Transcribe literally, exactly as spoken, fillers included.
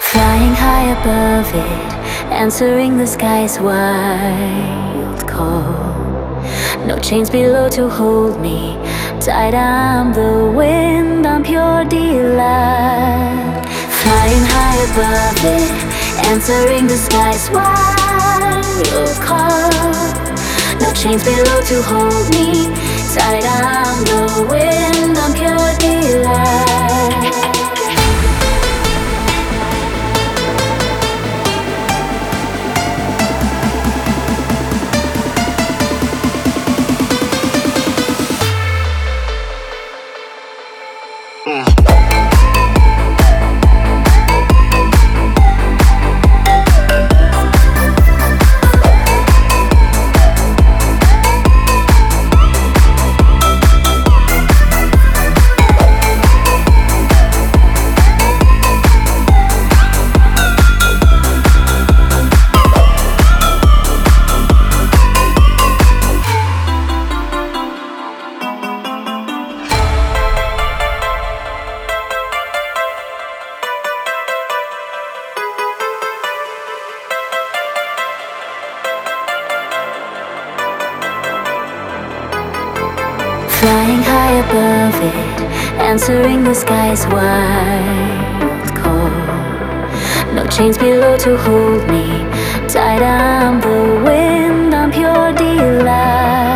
Flying high above it, answering the sky's wild call. No chains below to hold me tight. I'm the wind, I'm pure delight. Flying high above it, answering the sky's wild call. No chains below to hold me tight. I'm the wind, I'm pure delight. Flying high above it, answering the sky's wild call. No chains below to hold me tight. I'm the wind, I'm pure delight.